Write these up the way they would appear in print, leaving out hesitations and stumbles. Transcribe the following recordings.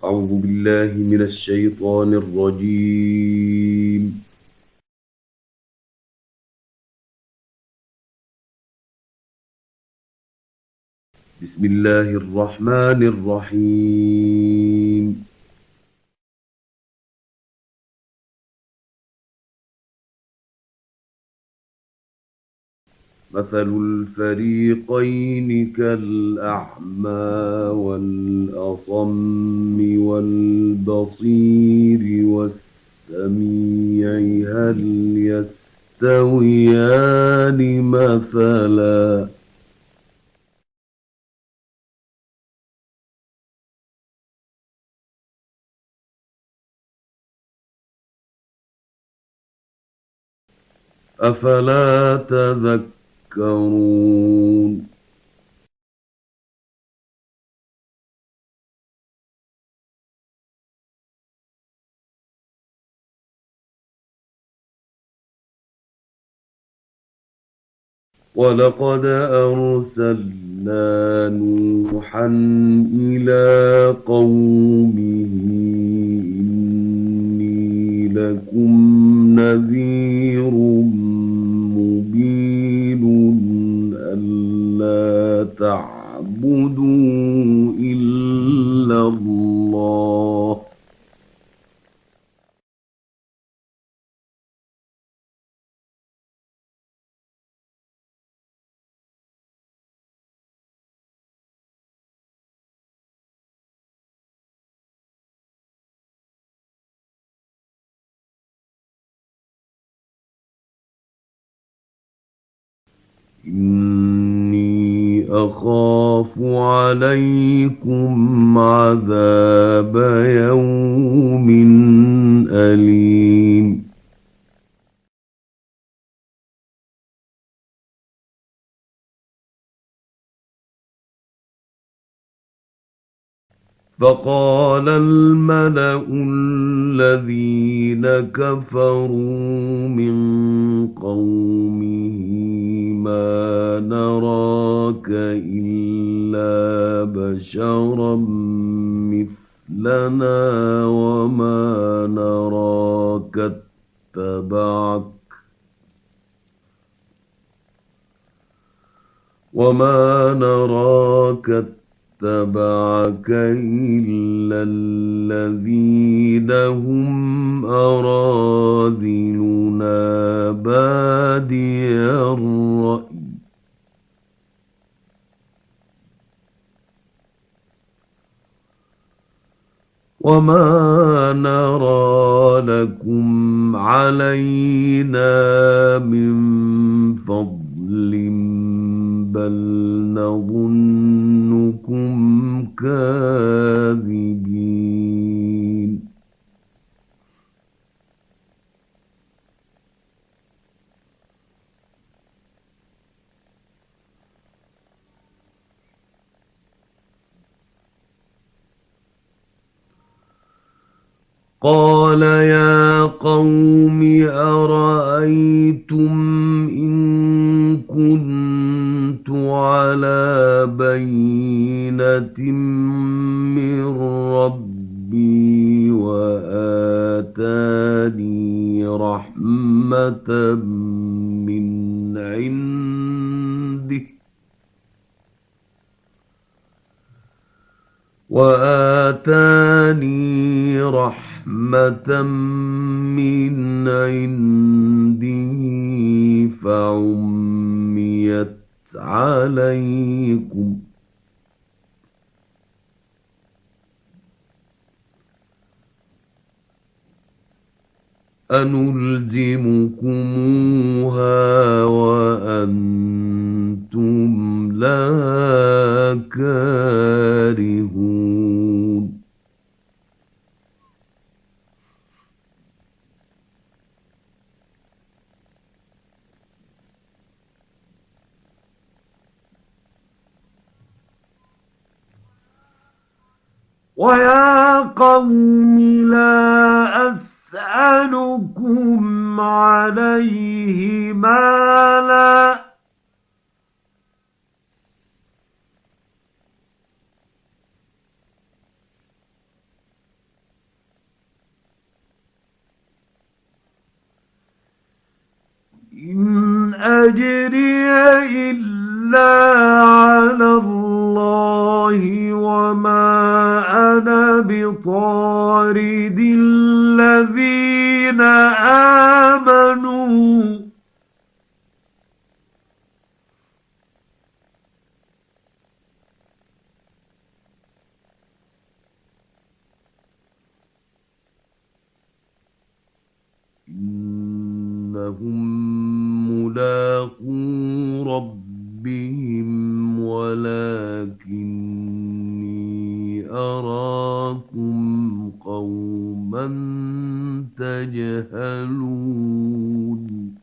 أعوذ بالله من الشيطان الرجيم. بسم الله الرحمن الرحيم. مثل الفريقين كالأعمى والأصم والبصير والسميع هل يستويان مثلا أفلا تذكرون. ولقد أرسلنا نوحا إلى قومه إني لكم نذير مبين ألا تعبدوا إلا الله إني أخاف عليكم عذاب يوم أليم. فقال الملأ الذين كفروا من قومه ما نراك إلا بشرا مثلنا وما نراك اتبعك إلا الذين هم أراذلنا بادي الرأي وما نرى لكم علينا من فضل بل نظنكم كاذبين. قال يا قوم أرأيتم إن كنت على بينة من ربي وآتاني رحمة من عنده من عندي فعميت عليكم أنلزمكموها وأنتم لها كارهون. ويا قوم لا أسألكم عليه مالا أجري إلا على الله وما أنا بطارد الذين آمنوا إنهم ملاقو ربهم ولكني أراكم قوما تجهلون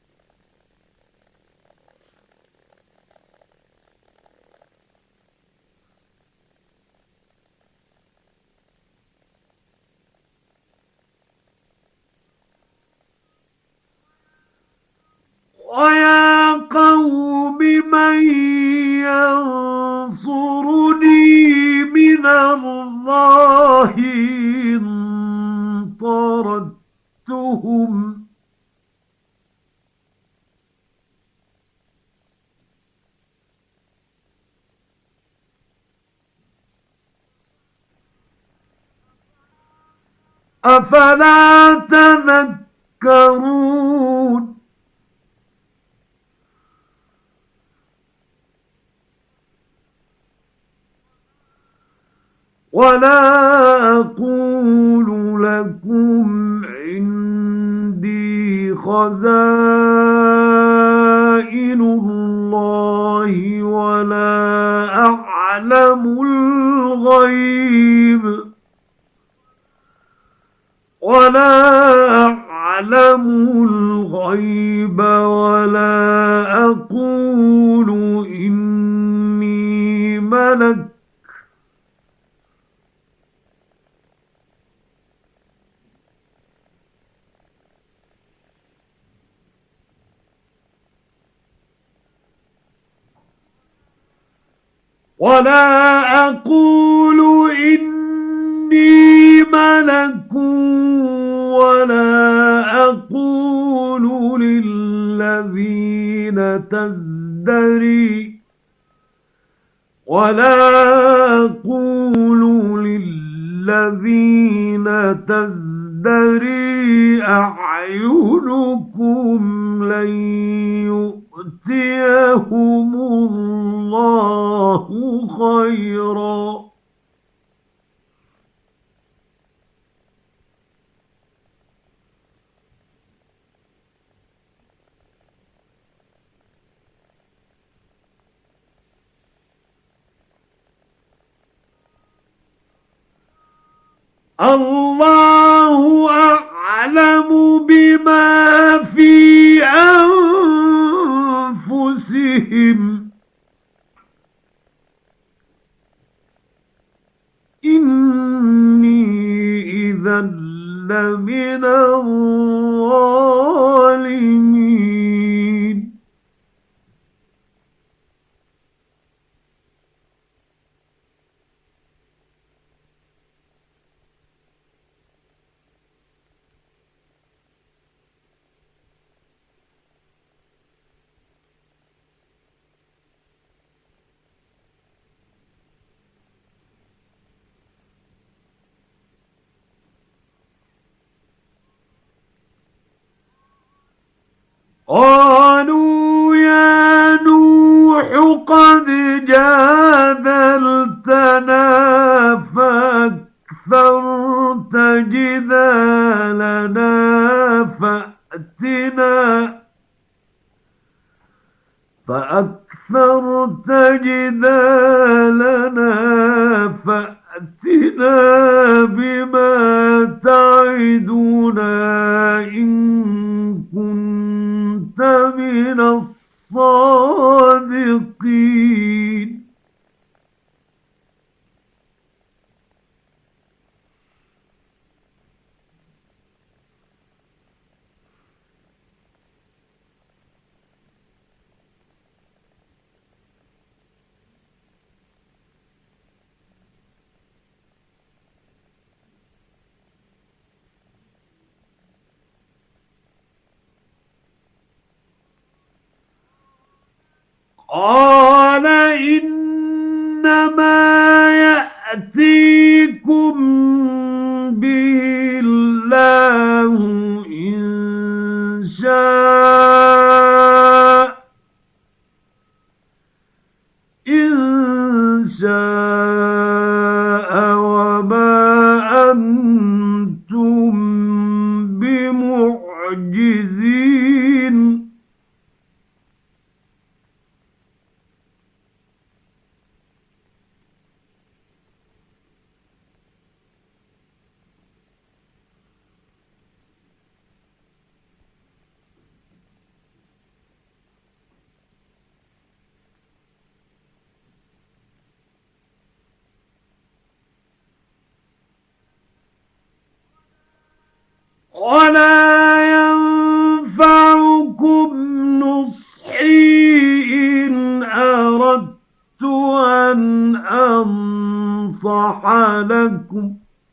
ويا قوم من ينصرني من الله إن طردتهم أفلا تذكرون ولا أقول لكم عندي خزائن الله ولا أعلم الغيب ولا أقول إني ملك ولا أقول إني ملك ولا أقول للذين تزدري أعينكم لن يؤتيهم الله خيرا الله أعلم بما في أنفسهم إني إذا لمن الظالمين قالوا يا نوح قد جادلتنا فأكثرت جدالنا فأتنا بما تعدنا إن كنت من الصادقين قال إنما يأتيكم به الله إن شاء وما أنتم بمعجزين. ولا ينفعكم نصحي إن أردت أن أنصح لكم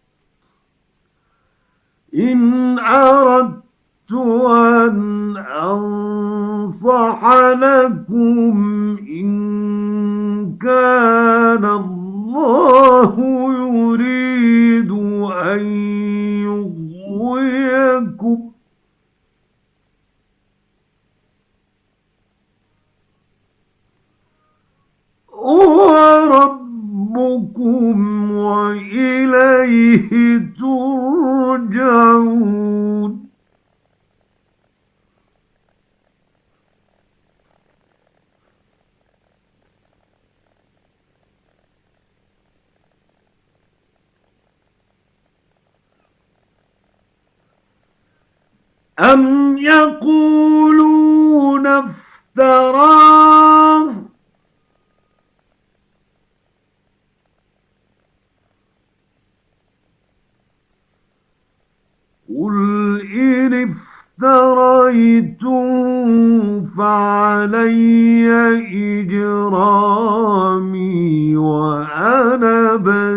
إن أردت أن أنصح لكم إن كان الله يريد أن يغويكم هو ربكم وإليه ترجعون. أم يقولون افتراه قل إن افتريته فعلي إجرامي وأنا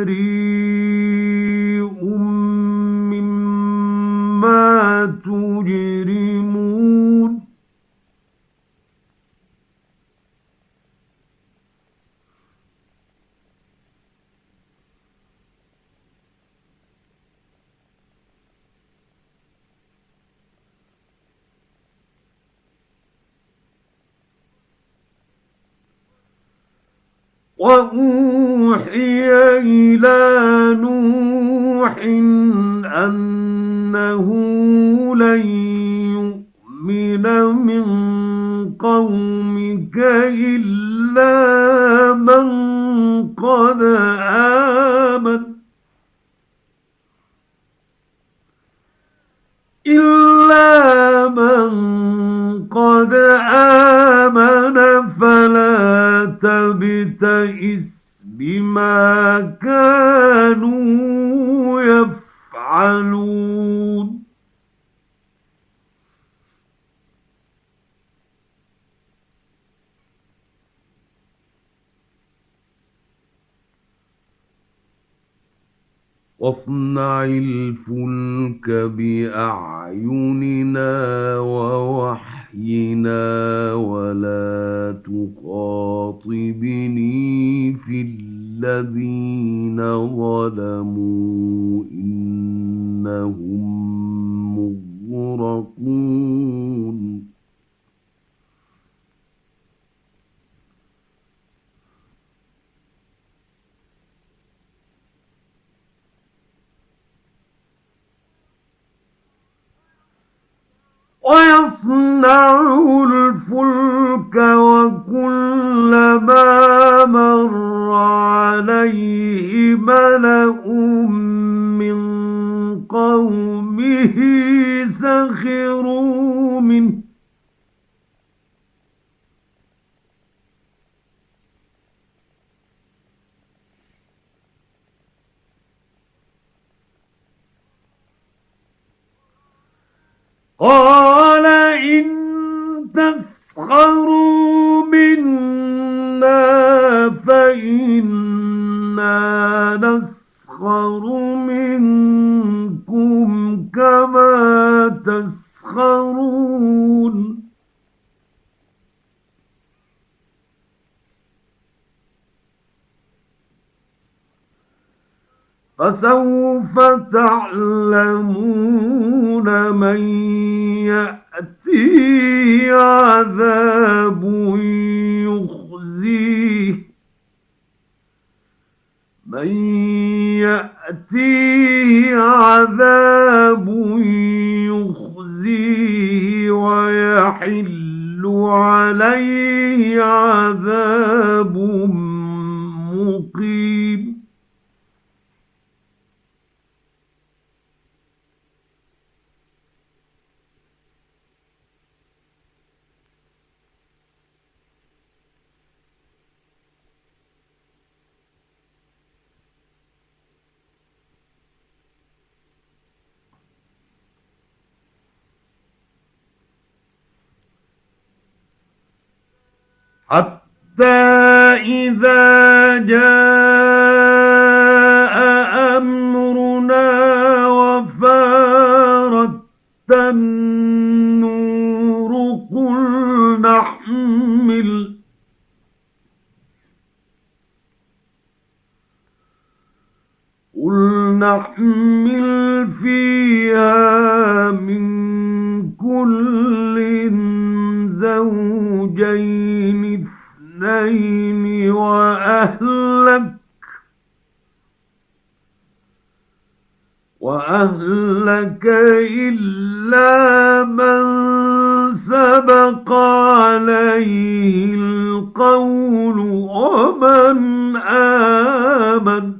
بريء مما تجرمون. وأوحي إلى نوح أنه لن يؤمن من قومك إلا من قد آمن فلا تبتئس بما كانوا يفعلون. واصنع الفلك بأعيننا ووحينا ولا تخاطبني في الذين ظلموا إنهم مغرقون. ويصنع الفلك وكلما مر عليه ملأ من قومه سخروا منه قال إن تسخروا منا فإنا نسخر منكم كما تسخرون. فسوف تعلمون من يأتي عذاب يخزيه من يأتي عذاب يخزيه ويحل عليه عذاب مقيم. حتى إذا جاء أمرنا وفارت النور قل نحمل فيها من كل زوجين اثنين وأهلك إلا من سبق عليه القول ومن آمن.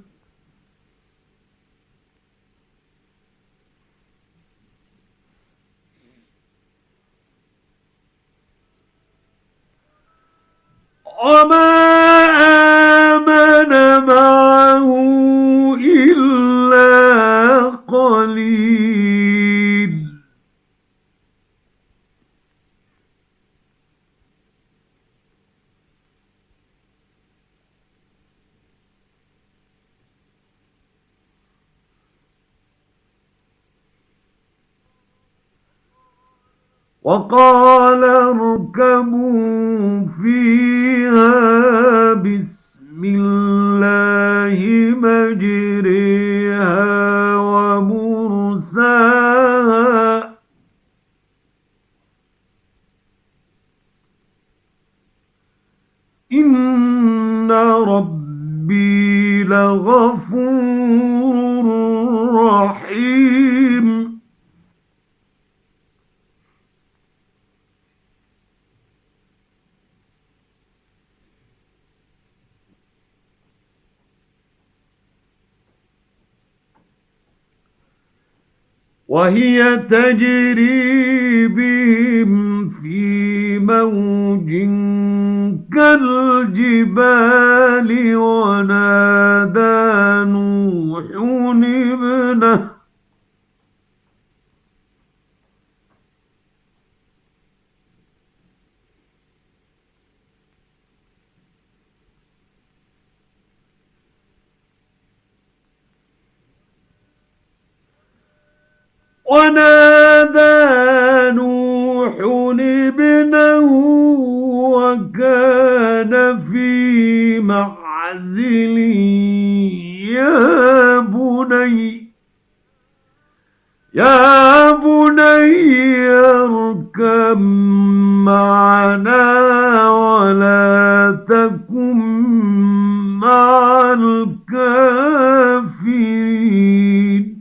وما آمن معه إلا قليل. وقال اركبوا فيها بسم الله مجريها ومرساها إن ربي لغفور رحيم. وهي تجري بهم في موج كالجبال ونادى نوح ابنه وكان في معزل يا بني اركب معنا ولا تكن مع الكافرين.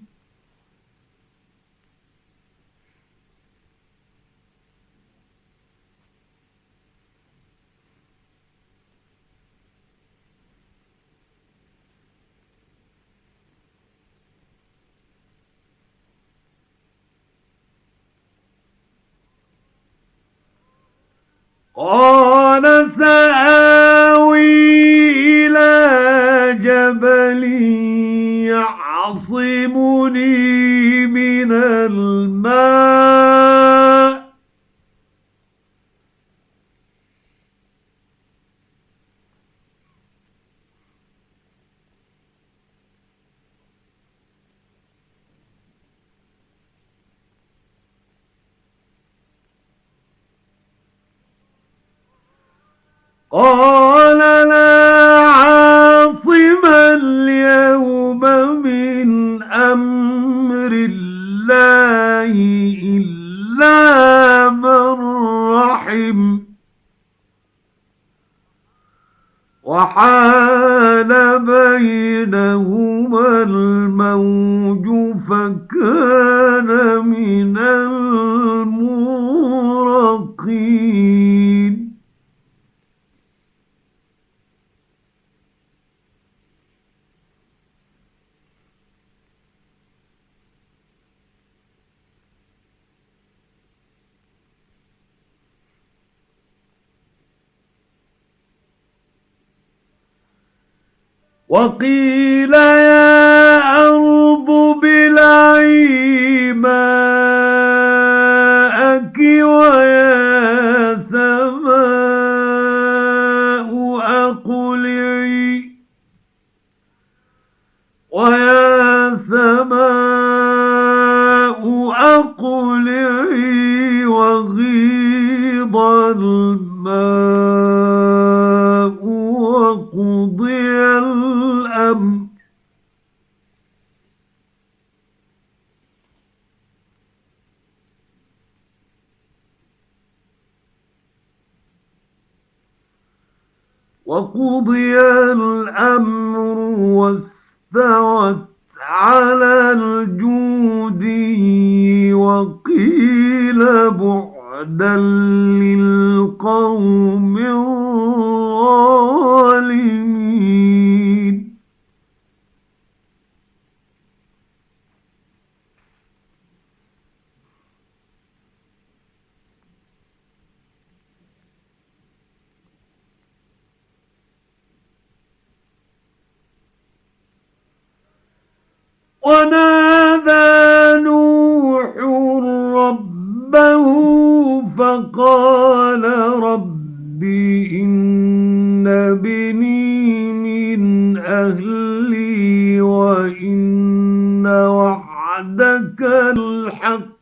قال سآوي إلى جبل يعصمني من الماء قال لا عاصم اليوم من أمر الله إلا من رحم وحال بينهما الموج فكان من المغرقين وقيل يا أرض ابلعي ماءك ويا سماء أقلعي وغيض الماء وقضي الأمر واستوت على الجودي وقيل بعدا للقوم الظالمين ونادى نوح ربه فقال رب إن ابني من أهلي وإن وعدك الحق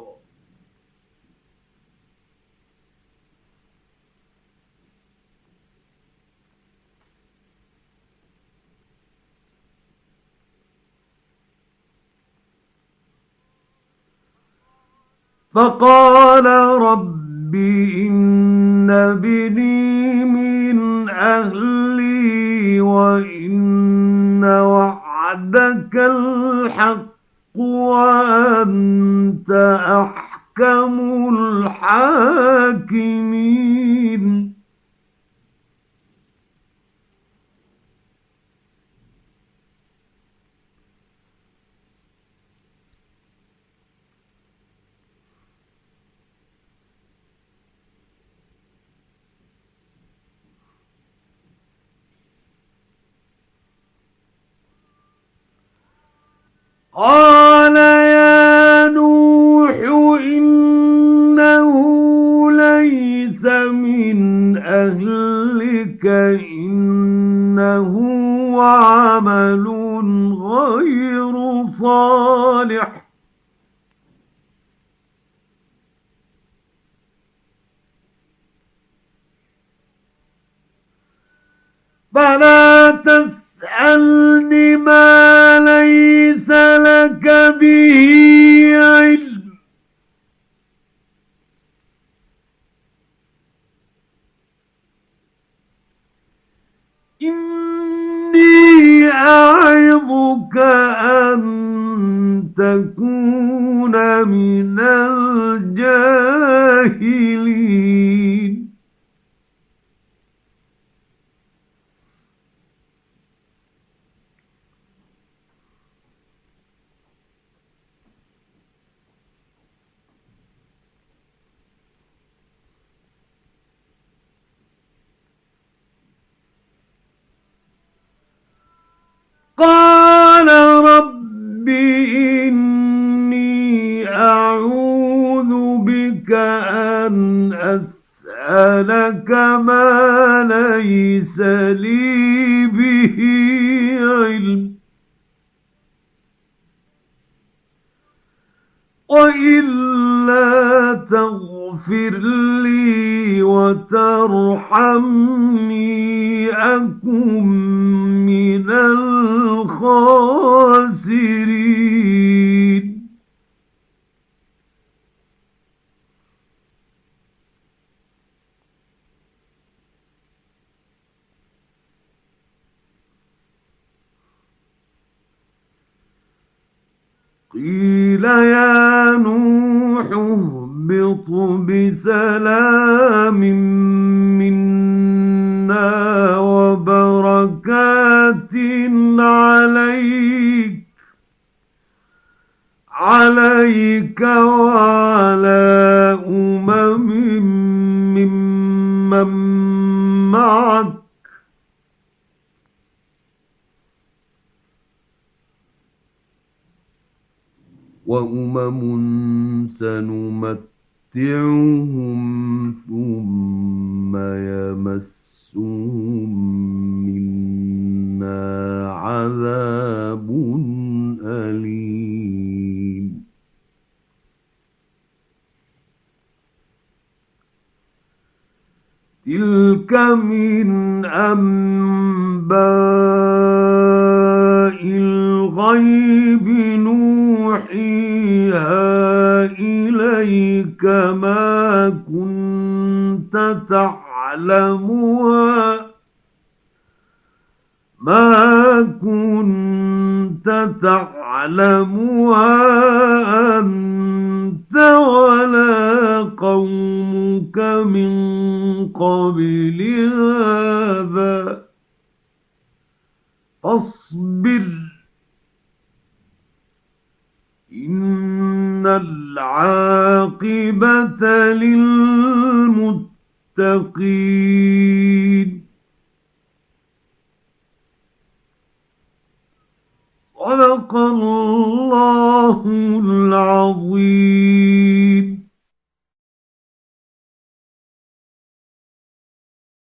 فقال رب إن ابني من أهلي وإن وعدك الحق وأنت أحكم الحاكمين قال يا نوح إنه ليس من أهلك إنه عمل غير صالح فلا تسألني ما ليس لك به علم إني أعظك أن تكون من الجاهلين قال رب إني أعوذ بك أن أسألك ما ليس لي به علم وإلا تغفر لي وترحمني أكن من الخاسرين قيل يا نوح اهبط بسلام منا وبركات عليك وعلى ممن معك سنمتعهم ثم يمسهم منا عذاب أليم تلك من أنباء الغيب نوحيها إليك ما كنت تعلمها أنت ولا قومك من قبل هذا فاصبر إن العاقبة للمتقين صدق الله